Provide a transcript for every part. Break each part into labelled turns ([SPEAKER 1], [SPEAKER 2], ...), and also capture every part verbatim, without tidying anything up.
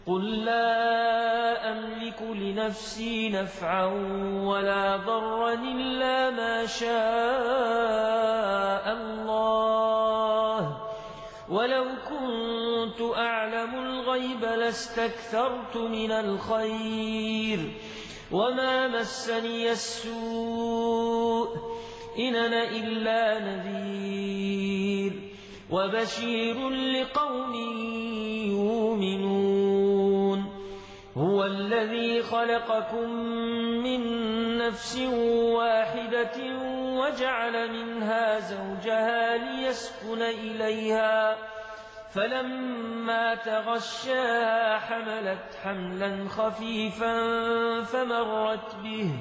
[SPEAKER 1] قل لا أملك لنفسي نفعا ولا ضرا إلا ما شاء الله ولو كنت أعلم الغيب لاستكثرت من الخير وما مسني السوء إن أنا إلا نذير وبشير لقوم يؤمنون هو الذي خلقكم من نفس واحدة وجعل منها زوجها ليسكن إليها فلما تغشاها حملت حملا خفيفا فمرت به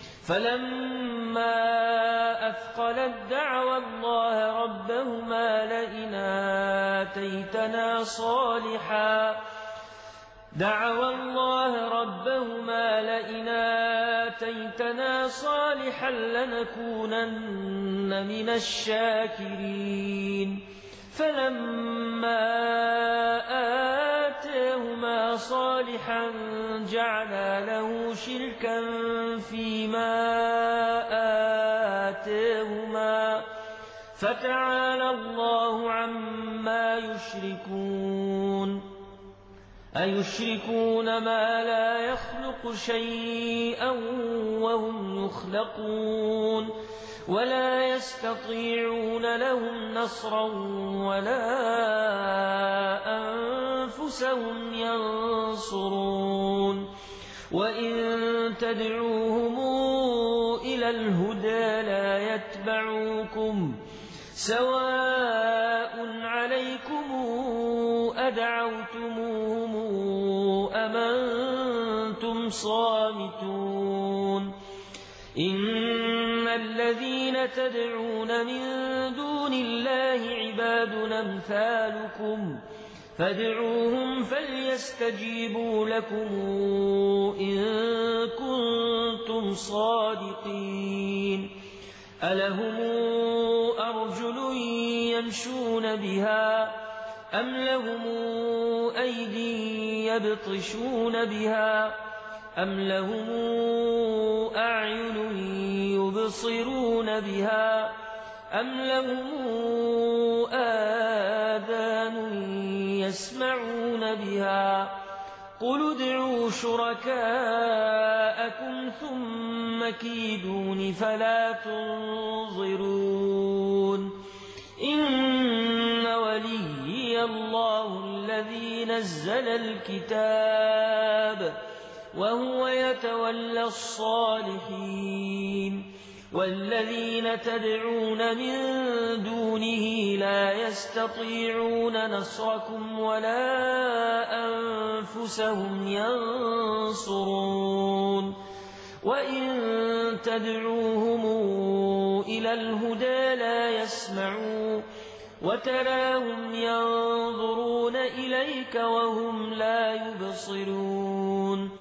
[SPEAKER 1] فلما أثقلت دعوا الله ربهما لئن آتيتنا صالحا دعوا الله ربهما لئن آتيتنا صالحا لنكونن من الشاكرين فلما آتاهما صالحا جعلا له شركا فيما آتاهما فتعالى الله عما يشركون أيشركون ما لا يخلق شيئا وهم يخلقون ولا يستطيعون لهم نصرا ولا أنفسهم ينصرون وإن تدعوهم إلى الهدى لا يتبعوكم سواء عليكم أدعوتموهم أم أنتم صامتون إن الذين تدعون من دون الله عباد أمثالكم فادعوهم فليستجيبوا لكم إن كنتم صادقين ألهم أرجل يمشون بها أم لهم أيدي يبطشون بها أم لهم أعين يبصرون بها أم لهم آذان يسمعون بها قل ادعوا شركاءكم ثم كيدون فلا تنظرون إن وليي الله الذي نزل الكتاب وهو يتولى الصالحين والذين تدعون من دونه لا يستطيعون نصركم ولا أنفسهم ينصرون وإن تدعوهم إلى الهدى لا يسمعون وتراهم ينظرون إليك وهم لا يبصرون